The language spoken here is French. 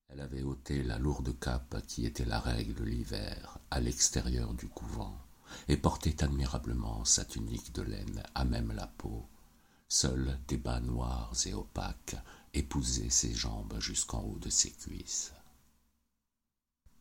Elle avait ôté la lourde cape qui était la règle l'hiver à l'extérieur du couvent, et portait admirablement sa tunique de laine à même la peau. Seuls des bas noirs et opaques épousaient ses jambes jusqu'en haut de ses cuisses.